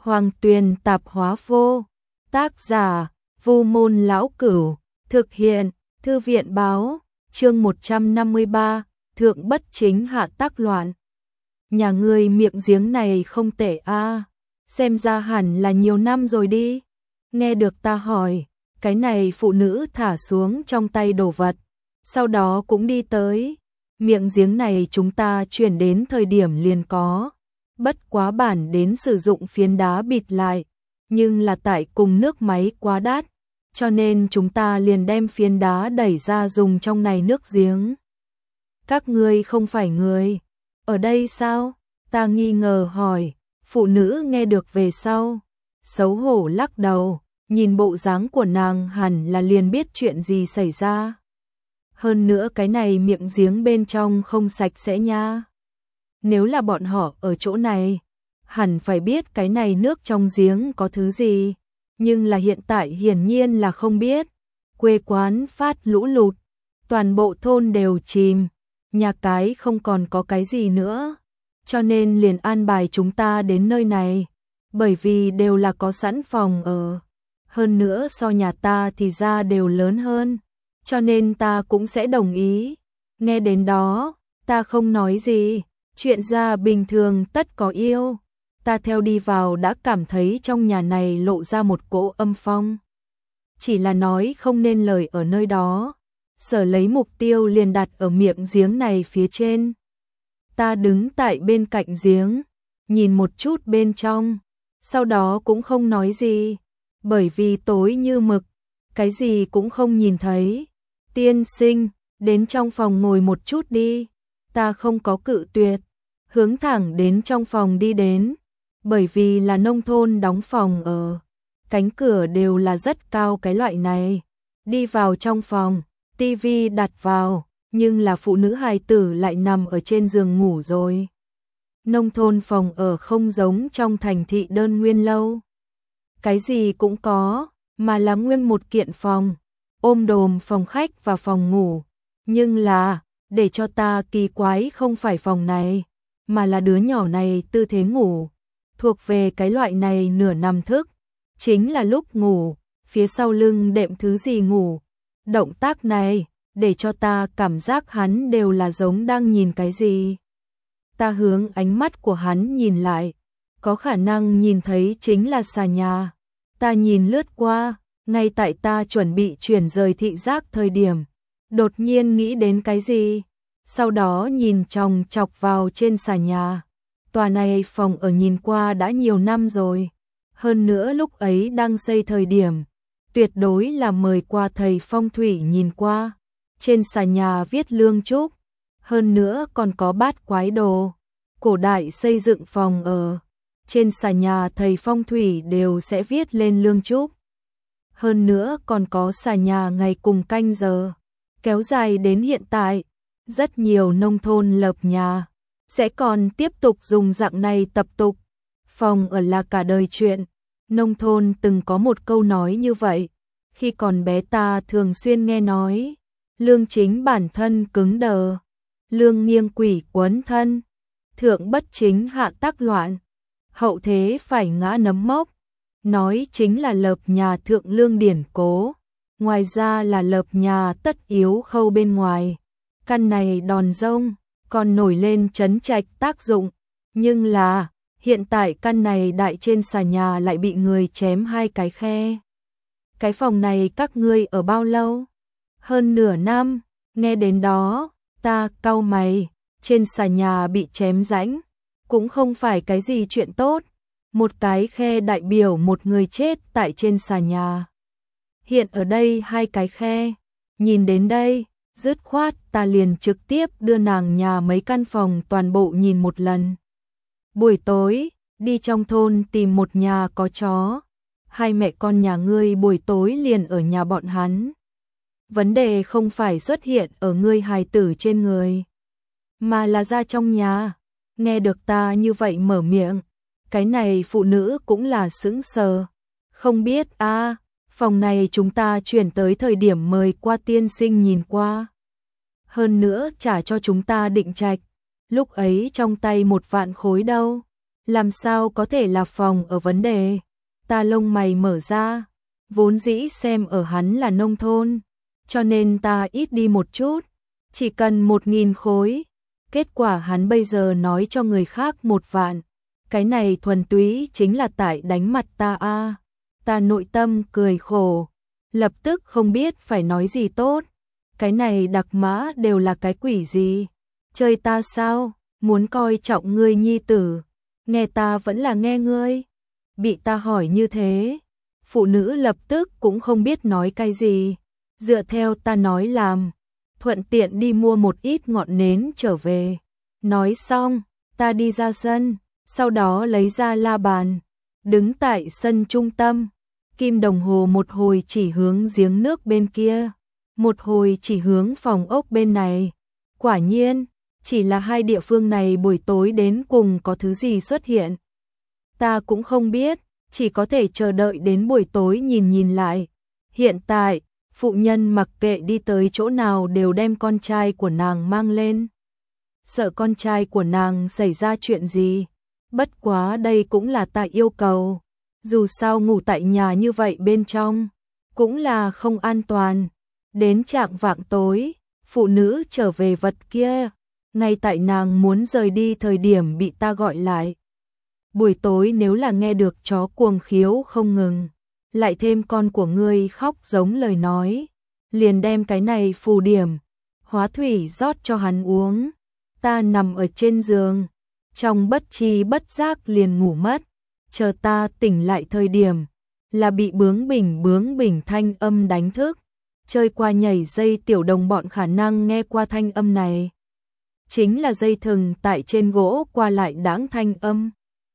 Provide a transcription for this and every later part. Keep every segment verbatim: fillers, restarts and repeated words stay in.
Hoàng Tuyền tạp hóa vô. Tác giả, Vu Môn Lão Cửu. Thực hiện, Thư viện báo. Chương một trăm năm mươi ba, Thượng bất chính hạ tác loạn. Nhà ngươi miệng giếng này không tệ a, xem ra hẳn là nhiều năm rồi đi. Nghe được ta hỏi, cái này phụ nữ thả xuống trong tay đồ vật, sau đó cũng đi tới. Miệng giếng này chúng ta chuyển đến thời điểm liền có, bất quá bản đến sử dụng phiến đá bịt lại, nhưng là tại cùng nước máy quá đắt, cho nên chúng ta liền đem phiến đá đẩy ra dùng trong này nước giếng. Các ngươi không phải người ở đây sao? Ta nghi ngờ hỏi. Phụ nữ nghe được về sau, xấu hổ lắc đầu, nhìn bộ dáng của nàng hẳn là liền biết chuyện gì xảy ra. Hơn nữa cái này miệng giếng bên trong không sạch sẽ nha. Nếu là bọn họ ở chỗ này, hẳn phải biết cái này nước trong giếng có thứ gì, nhưng là hiện tại hiển nhiên là không biết. Quê quán phát lũ lụt, toàn bộ thôn đều chìm, nhà cái không còn có cái gì nữa, cho nên liền an bài chúng ta đến nơi này, bởi vì đều là có sẵn phòng ở, hơn nữa so nhà ta thì ra đều lớn hơn, cho nên ta cũng sẽ đồng ý. Nghe đến đó, ta không nói gì, chuyện ra bình thường tất có yêu. Ta theo đi vào đã cảm thấy trong nhà này lộ ra một cỗ âm phong. Chỉ là nói không nên lời ở nơi đó, sở lấy mục tiêu liền đặt ở miệng giếng này phía trên. Ta đứng tại bên cạnh giếng, nhìn một chút bên trong, sau đó cũng không nói gì, bởi vì tối như mực, cái gì cũng không nhìn thấy. Tiên sinh, đến trong phòng ngồi một chút đi. Ta không có cự tuyệt, hướng thẳng đến trong phòng đi đến, bởi vì là nông thôn đóng phòng ở, cánh cửa đều là rất cao cái loại này. Đi vào trong phòng, tivi đặt vào, nhưng là phụ nữ hài tử lại nằm ở trên giường ngủ rồi. Nông thôn phòng ở không giống trong thành thị đơn nguyên lâu, cái gì cũng có, mà là nguyên một kiện phòng, ôm đồm phòng khách và phòng ngủ. Nhưng là, để cho ta kỳ quái không phải phòng này, mà là đứa nhỏ này tư thế ngủ, thuộc về cái loại này nửa nằm thức, chính là lúc ngủ, phía sau lưng đệm thứ gì ngủ. Động tác này, để cho ta cảm giác hắn đều là giống đang nhìn cái gì. Ta hướng ánh mắt của hắn nhìn lại, có khả năng nhìn thấy chính là xà nhà. Ta nhìn lướt qua, ngay tại ta chuẩn bị chuyển rời thị giác thời điểm, đột nhiên nghĩ đến cái gì, sau đó nhìn chòng chọc vào trên xà nhà. Tòa này phòng ở nhìn qua đã nhiều năm rồi, hơn nữa lúc ấy đang xây thời điểm, tuyệt đối là mời qua thầy phong thủy nhìn qua. Trên xà nhà viết Lương Trúc, hơn nữa còn có bát quái đồ. Cổ đại xây dựng phòng ở, trên xà nhà thầy phong thủy đều sẽ viết lên Lương Trúc. Hơn nữa còn có xà nhà ngày cùng canh giờ, kéo dài đến hiện tại. Rất nhiều nông thôn lập nhà sẽ còn tiếp tục dùng dạng này tập tục. Phòng ở là cả đời chuyện. Nông thôn từng có một câu nói như vậy, khi còn bé ta thường xuyên nghe nói. Lương chính bản thân cứng đờ, lương nghiêng quỷ quấn thân, thượng bất chính hạ tác loạn, hậu thế phải ngã nấm mốc. Nói chính là lợp nhà thượng lương điển cố, ngoài ra là lợp nhà tất yếu khâu bên ngoài. Căn này đòn rông, còn nổi lên trấn trạch tác dụng, nhưng là hiện tại căn này đại trên xà nhà lại bị người chém hai cái khe. Cái phòng này các ngươi ở bao lâu? Hơn nửa năm. Nghe đến đó, ta cau mày, trên xà nhà bị chém rãnh, cũng không phải cái gì chuyện tốt. Một cái khe đại biểu một người chết tại trên xà nhà. Hiện ở đây hai cái khe, nhìn đến đây, dứt khoát ta liền trực tiếp đưa nàng nhà mấy căn phòng toàn bộ nhìn một lần. Buổi tối, đi trong thôn tìm một nhà có chó, hai mẹ con nhà ngươi buổi tối liền ở nhà bọn hắn. Vấn đề không phải xuất hiện ở ngươi hài tử trên người, mà là ra trong nhà. Nghe được ta như vậy mở miệng, cái này phụ nữ cũng là sững sờ. Không biết a, à, phòng này chúng ta chuyển tới thời điểm mời qua tiên sinh nhìn qua. Hơn nữa trả cho chúng ta định trạch, lúc ấy trong tay một vạn khối đâu. Làm sao có thể là phòng ở vấn đề? Ta lông mày mở ra, vốn dĩ xem ở hắn là nông thôn, cho nên ta ít đi một chút, chỉ cần một nghìn khối. Kết quả hắn bây giờ nói cho người khác một vạn. Cái này thuần túy chính là tại đánh mặt ta a. À. Ta nội tâm cười khổ, lập tức không biết phải nói gì tốt. Cái này đặc mã đều là cái quỷ gì? Chơi ta sao? Muốn coi trọng ngươi nhi tử, nghe ta vẫn là nghe ngươi. Bị ta hỏi như thế, phụ nữ lập tức cũng không biết nói cái gì, dựa theo ta nói làm, thuận tiện đi mua một ít ngọn nến trở về. Nói xong, ta đi ra sân, sau đó lấy ra la bàn, đứng tại sân trung tâm, kim đồng hồ một hồi chỉ hướng giếng nước bên kia, một hồi chỉ hướng phòng ốc bên này. Quả nhiên, chỉ là hai địa phương này buổi tối đến cùng có thứ gì xuất hiện. Ta cũng không biết, chỉ có thể chờ đợi đến buổi tối nhìn nhìn lại. Hiện tại, phụ nhân mặc kệ đi tới chỗ nào đều đem con trai của nàng mang lên. Sợ con trai của nàng xảy ra chuyện gì. Bất quá đây cũng là ta yêu cầu. Dù sao ngủ tại nhà như vậy bên trong, cũng là không an toàn. Đến trạng vạng tối, phụ nữ trở về vật kia. Ngay tại nàng muốn rời đi thời điểm bị ta gọi lại. Buổi tối nếu là nghe được chó cuồng khiếu không ngừng, lại thêm con của ngươi khóc giống lời nói, liền đem cái này phù điểm, hóa thủy rót cho hắn uống. Ta nằm ở trên giường, trong bất tri bất giác liền ngủ mất, chờ ta tỉnh lại thời điểm, là bị bướng bỉnh bướng bỉnh thanh âm đánh thức. Chơi qua nhảy dây tiểu đồng bọn khả năng nghe qua thanh âm này. Chính là dây thừng tại trên gỗ qua lại đãng thanh âm.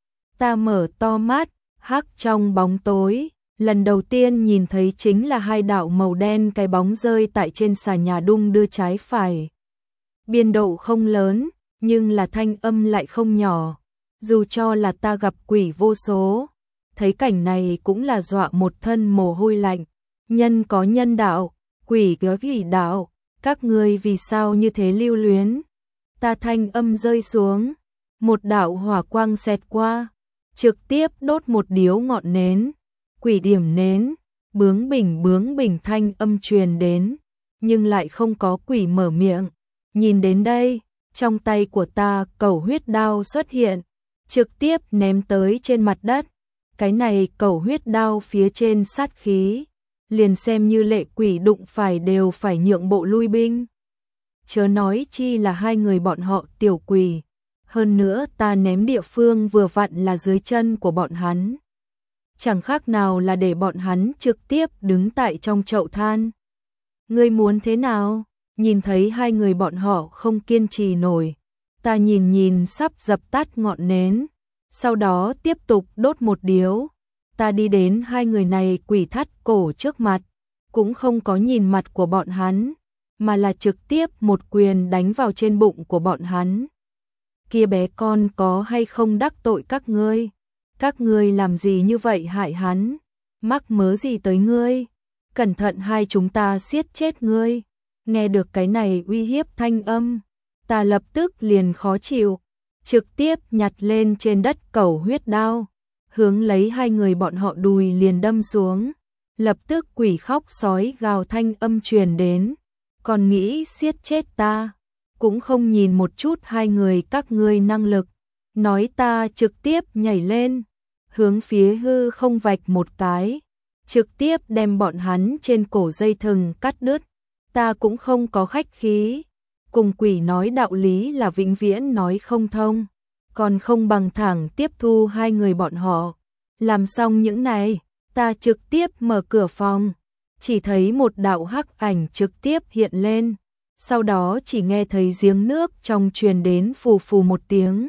Ta mở to mắt, hắc trong bóng tối, lần đầu tiên nhìn thấy chính là hai đạo màu đen cái bóng rơi tại trên xà nhà đung đưa trái phải. Biên độ không lớn, nhưng là thanh âm lại không nhỏ. Dù cho là ta gặp quỷ vô số, thấy cảnh này cũng là dọa một thân mồ hôi lạnh. Nhân có nhân đạo, quỷ có quỷ đạo, các ngươi vì sao như thế lưu luyến? Ta thanh âm rơi xuống, một đạo hỏa quang xẹt qua, trực tiếp đốt một điếu ngọn nến. Quỷ điểm nến, bướng bỉnh bướng bỉnh thanh âm truyền đến, nhưng lại không có quỷ mở miệng. Nhìn đến đây, trong tay của ta cẩu huyết đao xuất hiện, trực tiếp ném tới trên mặt đất. Cái này cẩu huyết đao phía trên sát khí, liền xem như lệ quỷ đụng phải đều phải nhượng bộ lui binh. Chớ nói chi là hai người bọn họ tiểu quỷ. Hơn nữa ta ném địa phương vừa vặn là dưới chân của bọn hắn. Chẳng khác nào là để bọn hắn trực tiếp đứng tại trong chậu than. Ngươi muốn thế nào? Nhìn thấy hai người bọn họ không kiên trì nổi. Ta nhìn nhìn sắp dập tắt ngọn nến. Sau đó tiếp tục đốt một điếu. Ta đi đến hai người này quỷ thắt cổ trước mặt. Cũng không có nhìn mặt của bọn hắn, mà là trực tiếp một quyền đánh vào trên bụng của bọn hắn. Kia bé con có hay không đắc tội các ngươi? Các ngươi làm gì như vậy hại hắn? Mắc mớ gì tới ngươi? Cẩn thận hai chúng ta siết chết ngươi. Nghe được cái này uy hiếp thanh âm, ta lập tức liền khó chịu, trực tiếp nhặt lên trên đất cẩu huyết đao, hướng lấy hai người bọn họ đùi liền đâm xuống. Lập tức quỷ khóc sói gào thanh âm truyền đến, còn nghĩ siết chết ta, cũng không nhìn một chút hai người các ngươi năng lực, nói ta trực tiếp nhảy lên, hướng phía hư không vạch một cái, trực tiếp đem bọn hắn trên cổ dây thừng cắt đứt. Ta cũng không có khách khí, cùng quỷ nói đạo lý là vĩnh viễn nói không thông, còn không bằng thẳng tiếp thu hai người bọn họ. Làm xong những này, ta trực tiếp mở cửa phòng, chỉ thấy một đạo hắc ảnh trực tiếp hiện lên, sau đó chỉ nghe thấy giếng nước trong truyền đến phù phù một tiếng.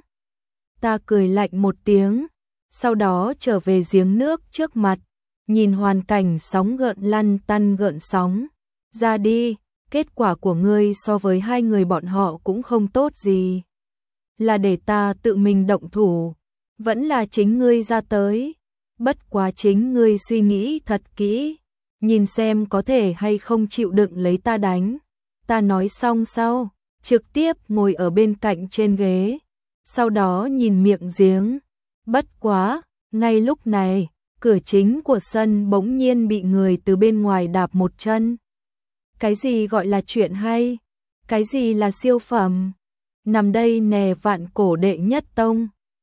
Ta cười lạnh một tiếng, sau đó trở về giếng nước trước mặt, nhìn hoàn cảnh sóng gợn lăn tăn gợn sóng. Ra đi, kết quả của ngươi so với hai người bọn họ cũng không tốt gì. Là để ta tự mình động thủ, vẫn là chính ngươi ra tới. Bất quá chính ngươi suy nghĩ thật kỹ, nhìn xem có thể hay không chịu đựng lấy ta đánh. Ta nói xong sau, trực tiếp ngồi ở bên cạnh trên ghế, sau đó nhìn miệng giếng, Bất quá, ngay lúc này, cửa chính của sân bỗng nhiên bị người từ bên ngoài đạp một chân. Cái gì gọi là chuyện hay? Cái gì là siêu phẩm? Nằm đây nè, Vạn Cổ đệ nhất tông,